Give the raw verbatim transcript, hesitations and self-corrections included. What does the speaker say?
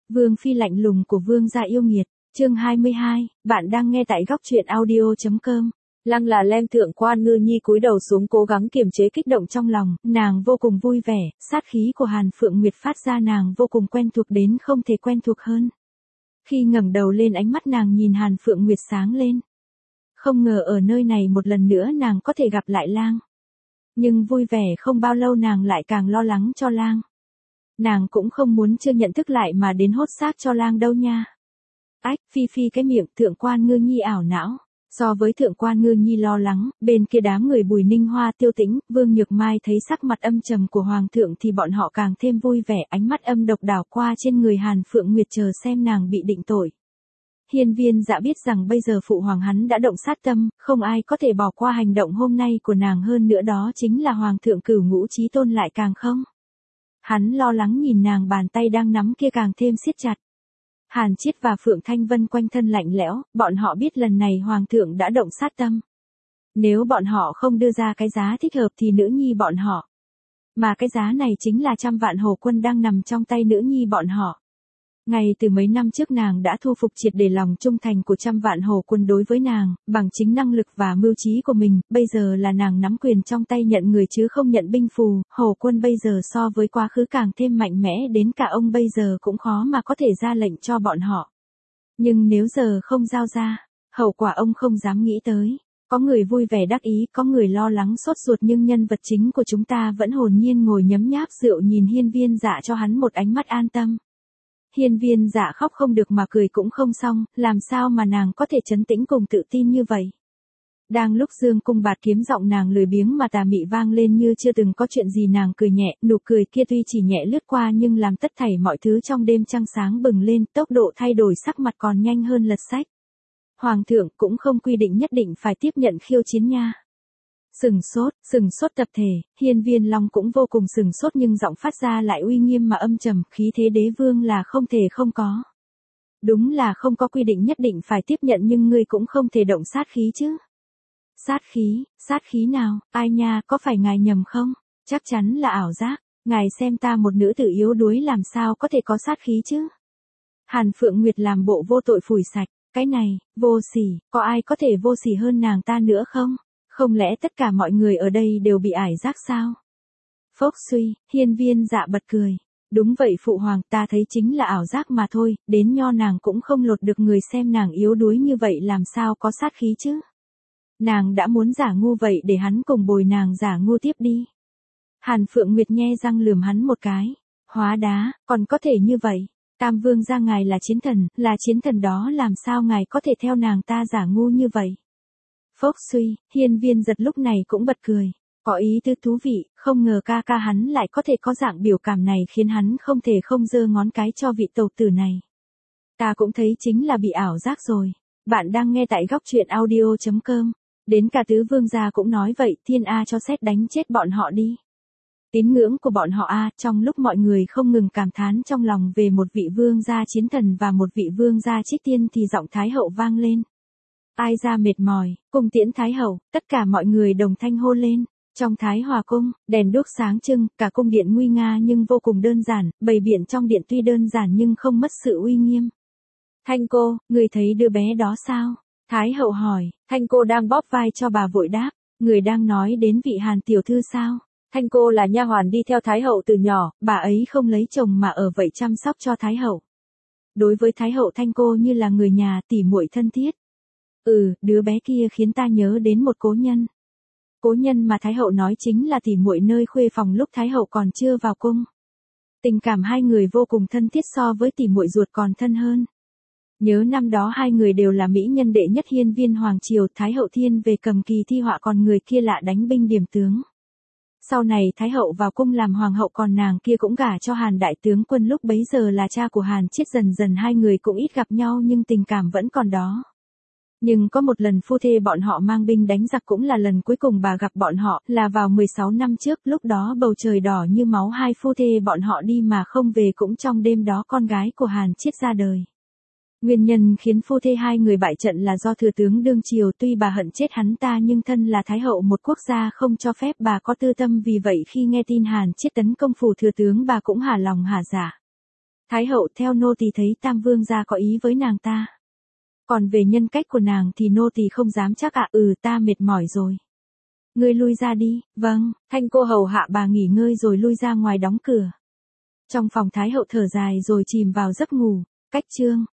Vương phi lạnh lùng của vương gia yêu nghiệt, chương hai mươi hai, bạn đang nghe tại góc truyện audio chấm com. Lăng là lem thượng quan Ngư Nhi cúi đầu xuống cố gắng kiềm chế kích động trong lòng, nàng vô cùng vui vẻ, sát khí của Hàn Phượng Nguyệt phát ra nàng vô cùng quen thuộc đến không thể quen thuộc hơn. Khi ngẩng đầu lên ánh mắt nàng nhìn Hàn Phượng Nguyệt sáng lên. Không ngờ ở nơi này một lần nữa nàng có thể gặp lại Lang. Nhưng vui vẻ không bao lâu nàng lại càng lo lắng cho Lang. Nàng cũng không muốn chưa nhận thức lại mà đến hốt xác cho Lang đâu nha. Ách, phi phi cái miệng, thượng quan Ngư Nhi ảo não. So với thượng quan Ngư Nhi lo lắng, bên kia đám người Bùi Ninh Hoa Tiêu Tĩnh, Vương Nhược Mai thấy sắc mặt âm trầm của Hoàng thượng thì bọn họ càng thêm vui vẻ, ánh mắt âm độc đảo qua trên người Hàn Phượng Nguyệt chờ xem nàng bị định tội. Hiên Viên Dạ biết rằng bây giờ phụ hoàng hắn đã động sát tâm, không ai có thể bỏ qua hành động hôm nay của nàng, hơn nữa đó chính là Hoàng thượng Cửu Ngũ Chí Tôn lại càng không. Hắn lo lắng nhìn nàng, bàn tay đang nắm kia càng thêm siết chặt. Hàn Chiết và Phượng Thanh Vân quanh thân lạnh lẽo, bọn họ biết lần này Hoàng thượng đã động sát tâm. Nếu bọn họ không đưa ra cái giá thích hợp thì nữ nhi bọn họ. Mà cái giá này chính là trăm vạn hồ quân đang nằm trong tay nữ nhi bọn họ. Ngay từ mấy năm trước nàng đã thu phục triệt để lòng trung thành của trăm vạn hồ quân đối với nàng, bằng chính năng lực và mưu trí của mình, bây giờ là nàng nắm quyền trong tay nhận người chứ không nhận binh phù, hồ quân bây giờ so với quá khứ càng thêm mạnh mẽ đến cả ông bây giờ cũng khó mà có thể ra lệnh cho bọn họ. Nhưng nếu giờ không giao ra, hậu quả ông không dám nghĩ tới. Có người vui vẻ đắc ý, có người lo lắng sốt ruột, nhưng nhân vật chính của chúng ta vẫn hồn nhiên ngồi nhấm nháp rượu nhìn Hiên Viên Dạ cho hắn một ánh mắt an tâm. Hiên Viên Dạ khóc không được mà cười cũng không xong, làm sao mà nàng có thể trấn tĩnh cùng tự tin như vậy. Đang lúc dương cung bạt kiếm giọng nàng lười biếng mà tà mị vang lên như chưa từng có chuyện gì, nàng cười nhẹ, nụ cười kia tuy chỉ nhẹ lướt qua nhưng làm tất thảy mọi thứ trong đêm trăng sáng bừng lên, tốc độ thay đổi sắc mặt còn nhanh hơn lật sách. Hoàng thượng cũng không quy định nhất định phải tiếp nhận khiêu chiến nha. Sừng sốt, sừng sốt tập thể, Hiên Viên Long cũng vô cùng sừng sốt nhưng giọng phát ra lại uy nghiêm mà âm trầm, khí thế đế vương là không thể không có. Đúng là không có quy định nhất định phải tiếp nhận nhưng ngươi cũng không thể động sát khí chứ. Sát khí, sát khí nào, ai nha, có phải ngài nhầm không? Chắc chắn là ảo giác, ngài xem ta một nữ tử yếu đuối làm sao có thể có sát khí chứ? Hàn Phượng Nguyệt làm bộ vô tội phủi sạch, cái này, vô sỉ, có ai có thể vô sỉ hơn nàng ta nữa không? Không lẽ tất cả mọi người ở đây đều bị ải giác sao? Phốc suy, Hiên Viên Dạ bật cười. Đúng vậy phụ hoàng, ta thấy chính là ảo giác mà thôi, đến nho nàng cũng không lột được người xem nàng yếu đuối như vậy làm sao có sát khí chứ? Nàng đã muốn giả ngu vậy để hắn cùng bồi nàng giả ngu tiếp đi. Hàn Phượng Nguyệt nhe răng lườm hắn một cái. Hóa đá, còn có thể như vậy. Tam vương gia ngài là chiến thần, là chiến thần đó làm sao ngài có thể theo nàng ta giả ngu như vậy? Phốc suy, Hiên Viên Giật lúc này cũng bật cười. Có ý tứ thú vị, không ngờ ca ca hắn lại có thể có dạng biểu cảm này khiến hắn không thể không giơ ngón cái cho vị tẩu tử này. Ta cũng thấy chính là bị ảo giác rồi. Bạn đang nghe tại góc truyện audio chấm com. Đến cả tứ vương gia cũng nói vậy, thiên A cho xét đánh chết bọn họ đi. Tín ngưỡng của bọn họ A, trong lúc mọi người không ngừng cảm thán trong lòng về một vị vương gia chiến thần và một vị vương gia trích tiên thì giọng Thái hậu vang lên. Ai ra mệt mỏi, cung tiễn Thái hậu, tất cả mọi người đồng thanh hô lên. Trong Thái Hòa cung, đèn đuốc sáng trưng, cả cung điện nguy nga nhưng vô cùng đơn giản, bày biện trong điện tuy đơn giản nhưng không mất sự uy nghiêm. Thanh cô, người thấy đứa bé đó sao? Thái hậu hỏi, Thanh cô đang bóp vai cho bà vội đáp, người đang nói đến vị Hàn tiểu thư sao? Thanh cô là nha hoàn đi theo Thái hậu từ nhỏ, bà ấy không lấy chồng mà ở vậy chăm sóc cho Thái hậu. Đối với Thái hậu Thanh cô như là người nhà tỉ muội thân thiết. Ừ, đứa bé kia khiến ta nhớ đến một cố nhân. Cố nhân mà Thái hậu nói chính là tỉ muội nơi khuê phòng lúc Thái hậu còn chưa vào cung. Tình cảm hai người vô cùng thân thiết, so với tỉ muội ruột còn thân hơn. Nhớ năm đó hai người đều là mỹ nhân đệ nhất hiên viên hoàng triều, Thái hậu thiên về cầm kỳ thi họa còn người kia lạ đánh binh điểm tướng. Sau này Thái hậu vào cung làm hoàng hậu còn nàng kia cũng gả cho Hàn đại tướng quân lúc bấy giờ là cha của Hàn Chiết, dần dần hai người cũng ít gặp nhau nhưng tình cảm vẫn còn đó. Nhưng có một lần phu thê bọn họ mang binh đánh giặc cũng là lần cuối cùng bà gặp bọn họ, là vào mười sáu năm trước, lúc đó bầu trời đỏ như máu, hai phu thê bọn họ đi mà không về, cũng trong đêm đó con gái của Hàn Chiết ra đời. Nguyên nhân khiến phu thê hai người bại trận là do thừa tướng đương triều tuy bà hận chết hắn ta nhưng thân là thái hậu một quốc gia không cho phép bà có tư tâm, vì vậy khi nghe tin Hàn Chiết tấn công phủ thừa tướng bà cũng hả lòng hả dạ. Thái hậu theo nô tỳ thấy Tam Vương gia có ý với nàng ta. Còn về nhân cách của nàng thì nô tỳ không dám chắc ạ. Ừ, ta mệt mỏi rồi. Ngươi lui ra đi. Vâng, Thanh cô hầu hạ bà nghỉ ngơi rồi lui ra ngoài đóng cửa. Trong phòng Thái hậu thở dài rồi chìm vào giấc ngủ. Cách chương